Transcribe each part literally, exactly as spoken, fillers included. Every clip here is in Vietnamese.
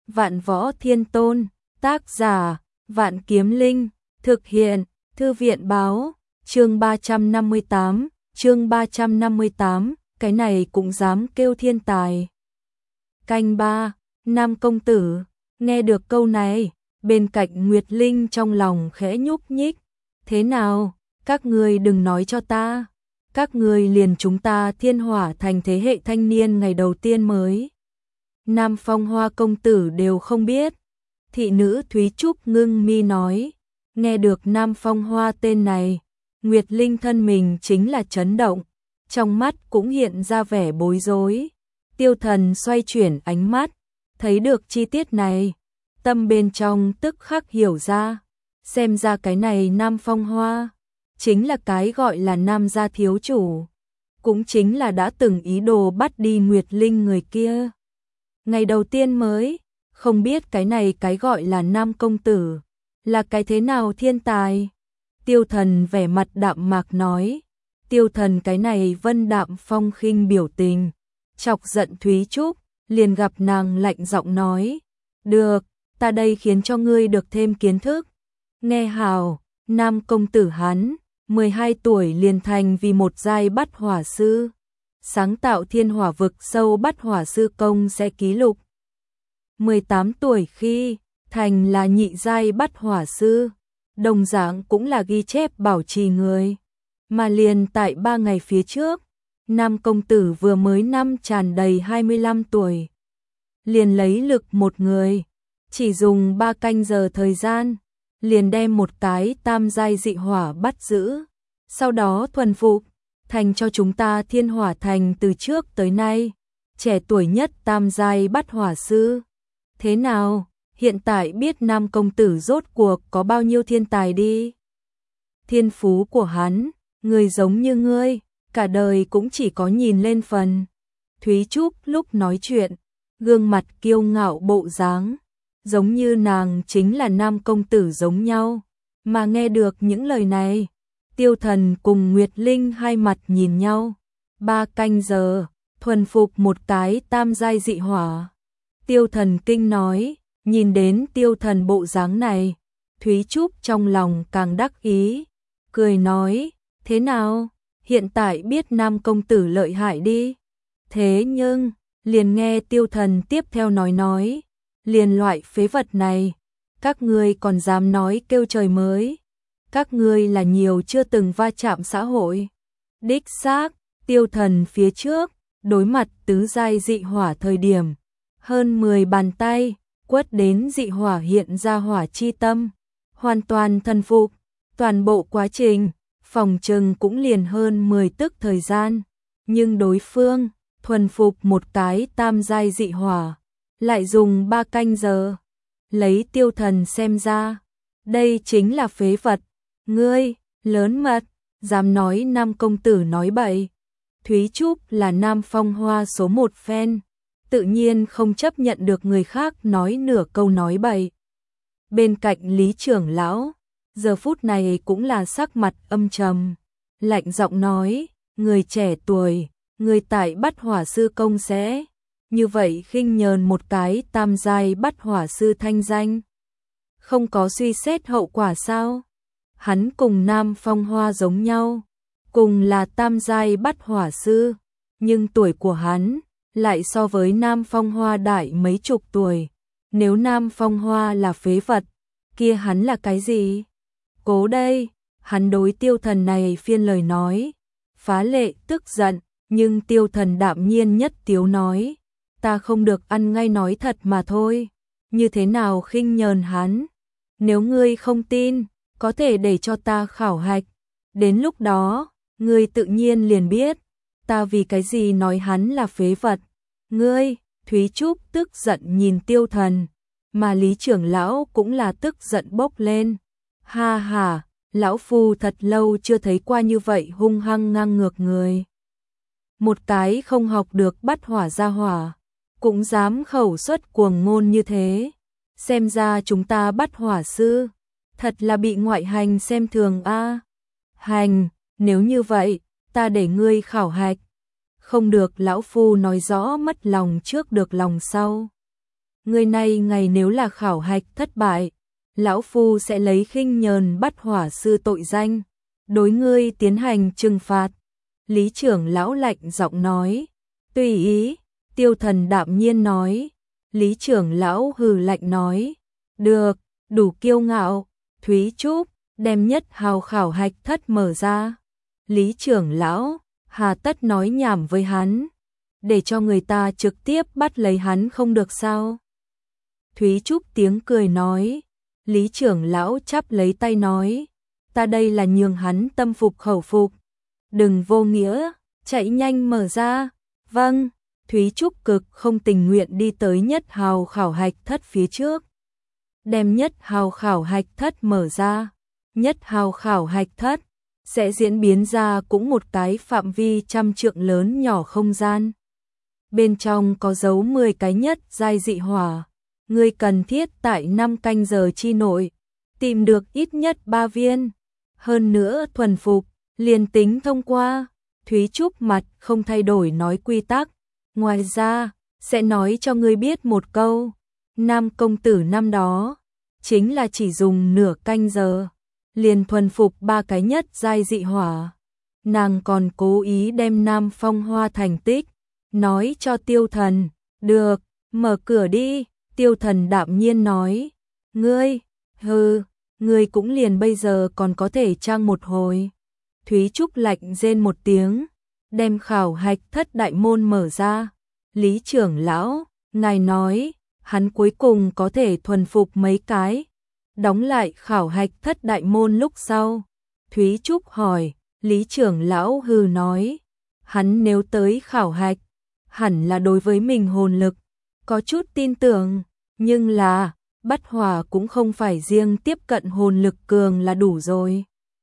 Vạn Võ Thiên Tôn, tác giả, Vạn Kiếm Linh, thực hiện, Thư viện báo, chương ba trăm năm mươi tám, chương ba trăm năm mươi tám, cái này cũng dám kêu thiên tài. Canh ba, Nam công tử, nghe được câu này, bên cạnh Nguyệt Linh trong lòng khẽ nhúc nhích, thế nào, các ngươi đừng nói cho ta, các ngươi liền chúng ta Thiên Hỏa Thành thế hệ thanh niên ngày đầu tiên mới. Nam Phong Hoa công tử đều không biết. Thị nữ Thúy Trúc ngưng mi nói, nghe được Nam Phong Hoa tên này, Nguyệt Linh thân mình chính là chấn động, trong mắt cũng hiện ra vẻ bối rối. Tiêu Thần xoay chuyển ánh mắt, thấy được chi tiết này, tâm bên trong tức khắc hiểu ra, xem ra cái này Nam Phong Hoa chính là cái gọi là Nam gia thiếu chủ, cũng chính là đã từng ý đồ bắt đi Nguyệt Linh người kia. Ngày đầu tiên mới, không biết cái này cái gọi là Nam công tử là cái thế nào thiên tài. Tiêu Thần vẻ mặt đạm mạc nói, Tiêu Thần cái này vân đạm phong khinh biểu tình, chọc giận Thúy Trúc, liền gặp nàng lạnh giọng nói, được, ta đây khiến cho ngươi được thêm kiến thức. Nghe hào, Nam công tử hắn, mười hai tuổi liền thành vì một giai bắt hỏa sư, sáng tạo thiên hỏa vực sâu bắt hỏa sư công sẽ ký lục. mười tám tuổi khi thành là nhị giai bắt hỏa sư, đồng dạng cũng là ghi chép bảo trì người. Mà liền tại ba ngày phía trước, Nam công tử vừa mới năm tràn đầy hai mươi lăm tuổi, liền lấy lực một người, chỉ dùng ba canh giờ thời gian, liền đem một cái tam giai dị hỏa bắt giữ, sau đó thuần phục thành cho chúng ta Thiên Hỏa Thành từ trước tới nay trẻ tuổi nhất tam giai bắt hỏa sư. Thế nào, hiện tại biết Nam công tử rốt cuộc có bao nhiêu thiên tài đi. Thiên phú của hắn, người giống như ngươi, cả đời cũng chỉ có nhìn lên phần. Thúy Trúc lúc nói chuyện, gương mặt kiêu ngạo bộ dáng, giống như nàng chính là Nam công tử giống nhau. Mà nghe được những lời này, Tiêu Thần cùng Nguyệt Linh hai mặt nhìn nhau. Ba canh giờ, thuần phục một cái tam giai dị hỏa. Tiêu Thần kinh nói, nhìn đến Tiêu Thần bộ dáng này, Thúy Trúc trong lòng càng đắc ý, cười nói, thế nào, hiện tại biết Nam công tử lợi hại đi. Thế nhưng, liền nghe Tiêu Thần tiếp theo nói nói, liền loại phế vật này, các ngươi còn dám nói kêu trời mới, các ngươi là nhiều chưa từng va chạm xã hội. Đích xác, Tiêu Thần phía trước, đối mặt tứ giai dị hỏa thời điểm, hơn mười bàn tay, quất đến dị hỏa hiện ra hỏa chi tâm, hoàn toàn thần phục, toàn bộ quá trình, phòng trừng cũng liền hơn mười tức thời gian, nhưng đối phương, thuần phục một cái tam giai dị hỏa, lại dùng ba canh giờ. Lấy Tiêu Thần xem ra, đây chính là phế vật, ngươi, lớn mật, dám nói Nam công tử nói bậy. Thúy Trúc là Nam Phong Hoa số một fan, tự nhiên không chấp nhận được người khác nói nửa câu nói bậy. Bên cạnh Lý trưởng lão, giờ phút này cũng là sắc mặt âm trầm, lạnh giọng nói, người trẻ tuổi, người tại bắt hỏa sư công sẽ như vậy khinh nhờn một cái tam giai bắt hỏa sư thanh danh, không có suy xét hậu quả sao? Hắn cùng Nam Phong Hoa giống nhau, cùng là tam giai bắt hỏa sư, nhưng tuổi của hắn lại so với Nam Phong Hoa đại mấy chục tuổi. Nếu Nam Phong Hoa là phế vật, kia hắn là cái gì? Cố đây, hắn đối Tiêu Thần này phiên lời nói, phá lệ tức giận, nhưng Tiêu Thần đạm nhiên nhất tiếu nói, ta không được ăn ngay nói thật mà thôi, như thế nào khinh nhờn hắn? Nếu ngươi không tin, có thể để cho ta khảo hạch, đến lúc đó, ngươi tự nhiên liền biết, ta vì cái gì nói hắn là phế vật. Ngươi, Thúy Trúc tức giận nhìn Tiêu Thần, mà Lý trưởng lão cũng là tức giận bốc lên. Ha ha, lão phu thật lâu chưa thấy qua như vậy hung hăng ngang ngược người. Một cái không học được bắt hỏa ra hỏa, cũng dám khẩu xuất cuồng ngôn như thế. Xem ra chúng ta bắt hỏa sư, thật là bị ngoại hành xem thường a. À. Hành, nếu như vậy, ta để ngươi khảo hạch. Không được, lão phu nói rõ mất lòng trước được lòng sau. người này ngày nếu là khảo hạch thất bại, lão phu sẽ lấy khinh nhờn bắt hỏa sư tội danh, đối ngươi tiến hành trừng phạt. Lý trưởng lão lạnh giọng nói, tùy ý. Tiêu Thần đạm nhiên nói. Lý trưởng lão hừ lạnh nói, được, đủ kiêu ngạo. Thúy Trúc, đem nhất hào khảo hạch thất mở ra. Lý trưởng lão, hà tất nói nhảm với hắn, để cho người ta trực tiếp bắt lấy hắn không được sao? Thúy Trúc tiếng cười nói. Lý trưởng lão chắp lấy tay nói, ta đây là nhường hắn tâm phục khẩu phục, đừng vô nghĩa, chạy nhanh mở ra. Vâng. Thúy Trúc cực không tình nguyện đi tới nhất hào khảo hạch thất phía trước, đem nhất hào khảo hạch thất mở ra. Nhất hào khảo hạch thất sẽ diễn biến ra cũng một cái phạm vi trăm trượng lớn nhỏ không gian. Bên trong có dấu mười cái nhất giai dị hỏa, ngươi cần thiết tại năm canh giờ chi nội tìm được ít nhất ba viên, hơn nữa thuần phục, liền tính thông qua. Thúy Trúc mặt không thay đổi nói quy tắc, ngoài ra sẽ nói cho ngươi biết một câu, Nam công tử năm đó chính là chỉ dùng nửa canh giờ liền thuần phục ba cái nhất giai dị hỏa. Nàng còn cố ý đem Nam Phong Hoa thành tích nói cho Tiêu Thần. Được, mở cửa đi. Tiêu Thần đạm nhiên nói. Ngươi, hừ, ngươi cũng liền bây giờ còn có thể trang một hồi. Thúy Trúc lạnh rên một tiếng, đem khảo hạch thất đại môn mở ra. Lý trưởng lão, ngài nói, hắn cuối cùng có thể thuần phục mấy cái. Đóng lại khảo hạch thất đại môn lúc sau. Thúy Trúc hỏi. Lý trưởng lão hừ nói, hắn nếu tới khảo hạch, hẳn là đối với mình hồn lực có chút tin tưởng, nhưng là bắt hỏa cũng không phải riêng tiếp cận hồn lực cường là đủ rồi.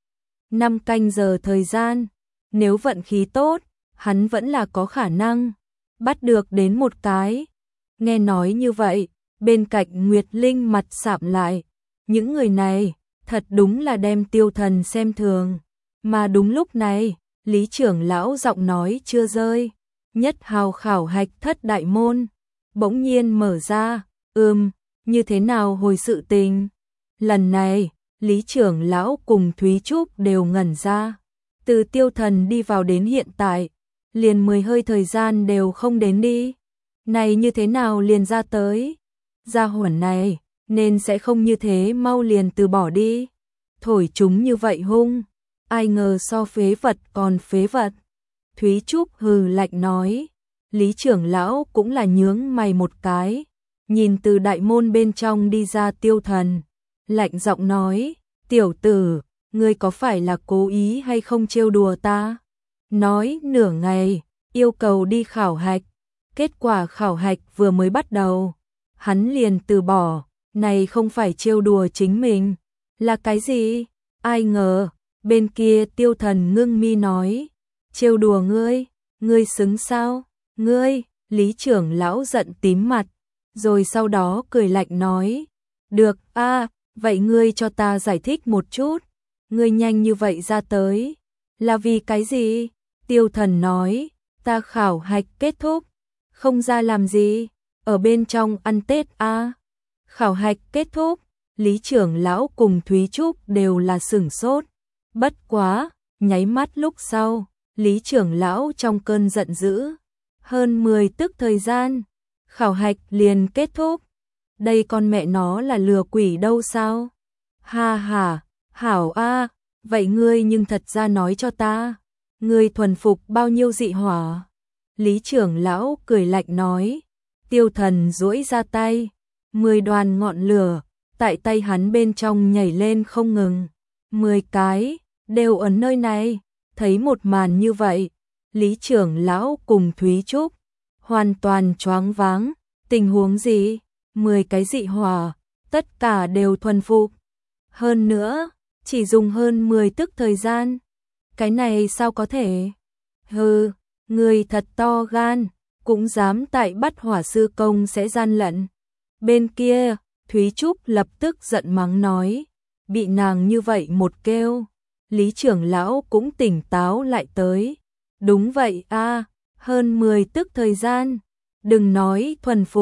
Năm canh giờ thời gian, nếu vận khí tốt, hắn vẫn là có khả năng bắt được đến một cái. Nghe nói như vậy, bên cạnh Nguyệt Linh mặt sạm lại, những người này thật đúng là đem Tiêu Thần xem thường. Mà đúng lúc này, Lý trưởng lão giọng nói chưa rơi, nhất hào khảo hạch thất đại môn bỗng nhiên mở ra. Ừm, như thế nào hồi sự tình? Lần này, Lý trưởng lão cùng Thúy Trúc đều ngẩn ra. Từ Tiêu Thần đi vào đến hiện tại, liền mười hơi thời gian đều không đến đi. Này như thế nào liền ra tới? Gia hỏa này, nên sẽ không như thế mau liền từ bỏ đi. Thổi chúng như vậy hung, ai ngờ so phế vật còn phế vật. Thúy Trúc hừ lạnh nói. Lý trưởng lão cũng là nhướng mày một cái, nhìn từ đại môn bên trong đi ra Tiêu Thần, lạnh giọng nói, tiểu tử, ngươi có phải là cố ý hay không trêu đùa ta? Nói nửa ngày, yêu cầu đi khảo hạch, kết quả khảo hạch vừa mới bắt đầu, hắn liền từ bỏ, này không phải trêu đùa chính mình, là cái gì? Ai ngờ, bên kia Tiêu Thần ngưng mi nói, trêu đùa ngươi, ngươi xứng sao? Ngươi, Lý trưởng lão giận tím mặt, rồi sau đó cười lạnh nói, được, a, vậy ngươi cho ta giải thích một chút, ngươi nhanh như vậy ra tới, là vì cái gì? Tiêu Thần nói, ta khảo hạch kết thúc, không ra làm gì, ở bên trong ăn Tết a. Khảo hạch kết thúc, Lý trưởng lão cùng Thúy Trúc đều là sửng sốt, bất quá, nháy mắt lúc sau, Lý trưởng lão trong cơn giận dữ, hơn mười tức thời gian, khảo hạch liền kết thúc. Đây con mẹ nó là lừa quỷ đâu sao? Ha ha, hảo a, vậy ngươi nhưng thật ra nói cho ta, ngươi thuần phục bao nhiêu dị hỏa? Lý trưởng lão cười lạnh nói. Tiêu Thần duỗi ra tay, mười đoàn ngọn lửa tại tay hắn bên trong nhảy lên không ngừng, mười cái đều ở nơi này. Thấy một màn như vậy, Lý trưởng lão cùng Thúy Trúc hoàn toàn choáng váng. Tình huống gì? mười cái dị hỏa, tất cả đều thuần phục. Hơn nữa, chỉ dùng hơn mười tức thời gian. Cái này sao có thể? Hừ, người thật to gan, cũng dám tại bắt hỏa sư công sẽ gian lận. Bên kia, Thúy Trúc lập tức giận mắng nói, bị nàng như vậy một kêu, Lý trưởng lão cũng tỉnh táo lại tới. Đúng vậy a, hơn mười tức thời gian, đừng nói thuần phục,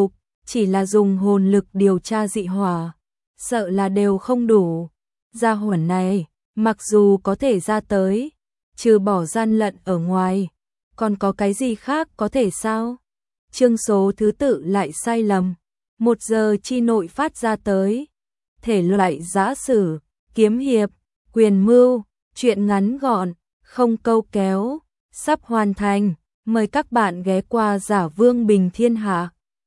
chỉ là dùng hồn lực điều tra dị hỏa, sợ là đều không đủ. Gia hỏa này, mặc dù có thể ra tới, trừ bỏ gian lận ở ngoài, còn có cái gì khác có thể sao? Chương số thứ tự lại sai lầm, một giờ chi nội phát ra tới. Thể loại giã sử, kiếm hiệp, quyền mưu, truyện ngắn gọn, không câu kéo, sắp hoàn thành. Mời các bạn ghé qua Giả Vương Bình Thiên Hạ.